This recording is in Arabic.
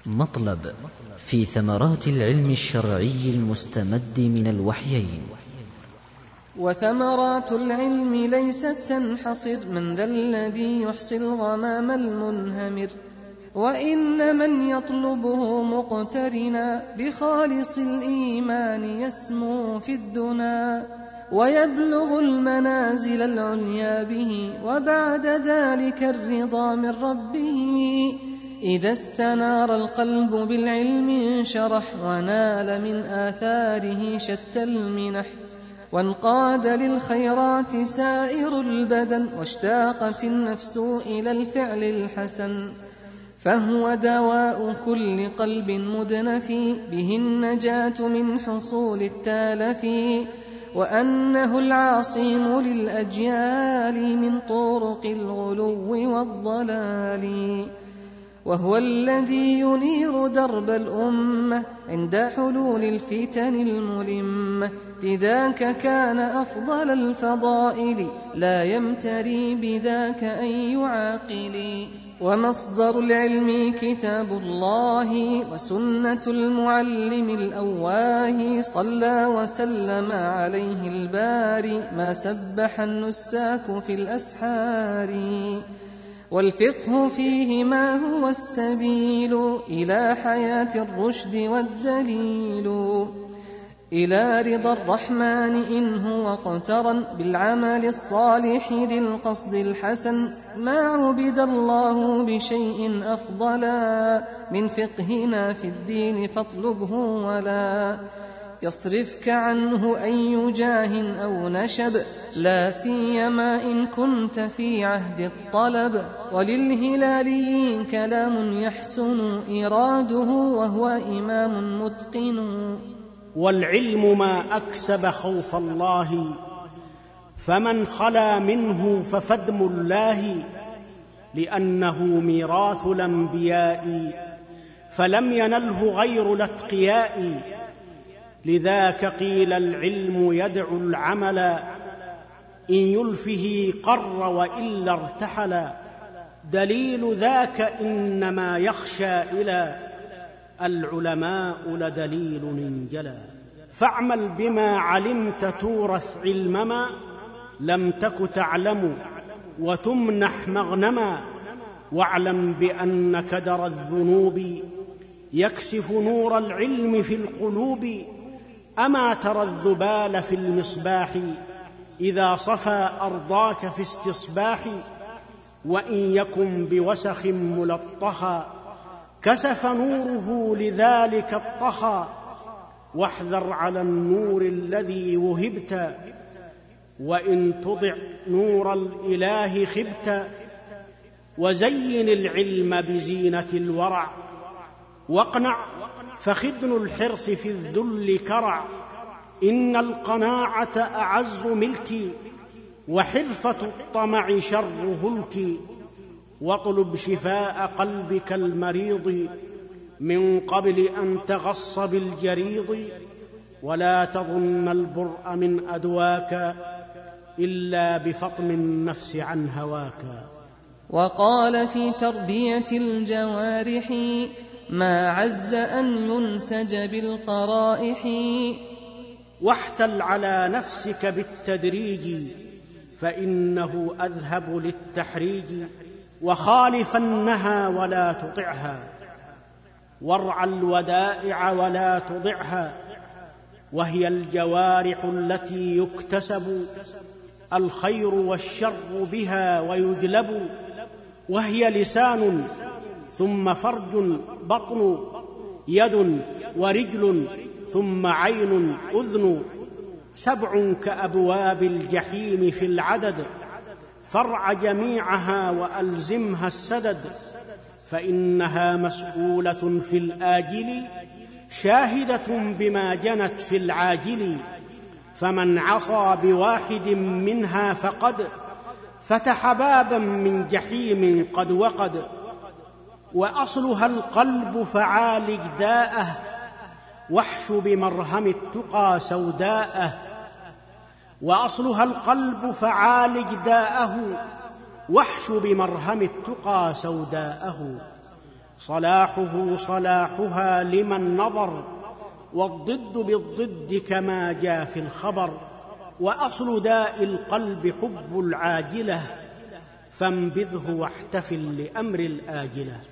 مطلب في ثمرات العلم الشرعي المستمد من الوحيين. وثمرات العلم ليست تنحصر، من ذا الذي يحصي الغمام المنهمر، وإن من يطلبه مقترنا بخالص الإيمان يسمو في الدنا، ويبلغ المنازل العليا به، وبعد ذلك الرضا من ربه. إذا استنار القلب بالعلم انشرح، ونال من آثاره شتى المنح، وانقاد للخيرات سائر البدن، واشتاقت النفس إلى الفعل الحسن. فهو دواء كل قلب مدنف، به النجاة من حصول التالف، وأنه العاصم للأجيال من طرق الغلو والضلال، وهو الذي ينير درب الأمة عند حلول الفتن الملمة. لذاك كان أفضل الفضائل، لا يمتري بذاك أي عاقل. ومصدر العلم كتاب الله، وسنة المعلم الأواه، صلى وسلم عليه الباري، ما سبح النساك في الأسحار. والفقه فيه ما هو السبيل إلى حياة الرشد والدليل، إلى رضا الرحمن إن هو اقترن بالعمل الصالح ذي القصد الحسن. ما عبد الله بشيء أفضلا من فقهنا في الدين، فاطلبه ولا يصرفك عنه أي جاه أو نشب، لا سيما إن كنت في عهد الطلب. وللهلاليين كلام يحسن إراده، وهو إمام متقن. والعلم ما أكسب خوف الله، فمن خلا منه ففدم الله، لأنه ميراث الأنبياء، فلم ينله غير الأتقياء. لذاك قيل العلم يدعو العمل، إن يلفه قر وإلا ارتحل. دليل ذاك إنما يخشى إلى العلماء لدليل انجلى. فاعمل بما علمت تورث علمما، لم تك تعلم وتمنح مغنما. واعلم بأن كدر الذنوب يكشف نور العلم في القلوب. أما ترى الذبال في المصباح، إذا صفى أرضاك في استصباح. وإن يكن بوسخ ملطخا، كسف نوره لذلك الطخا. واحذر على النور الذي وهبت، وإن تضع نور الإله خبت. وزين العلم بزينة الورع، واقنع فخدن الحرص في الذل كرع. إن القناعة أعز ملكي، وحرفة الطمع شر هلك. واطلب شفاء قلبك المريض، من قبل أن تغص بالجريض. ولا تظن البرء من أدواك، إلا بفطم النفس عن هواك. وقال في تربية الجوارح، ما عز أن ينسج بالقرائح. واحتل على نفسك بالتدريج، فإنه أذهب للتحريج. وخالف النهى ولا تطعها، وارعى الودائع ولا تضعها. وهي الجوارح التي يكتسب الخير والشر بها ويجلب. وهي لسان، ثم فرج، بطن، يد ورجل، ثم عين، أذن. 7 كأبواب الجحيم في العدد، فارع جميعها وألزمها السدد. فإنها مسؤولة في الآجل، شاهدة بما جنت في العاجل. فمن عصى بواحد منها فقد فتح بابا من جحيم قد وقد. وأصلها القلب فعالج داءه، واحش بمرهم التقى سوداءه. وأصلها القلب فعالج داءه، واحش بمرهم التقى سوداءه. صلاحه صلاحها لمن نظر، والضد بالضد كما جاء في الخبر. وأصل داء القلب حب العاجلة، فانبذه واحتفل لأمر الآجلة.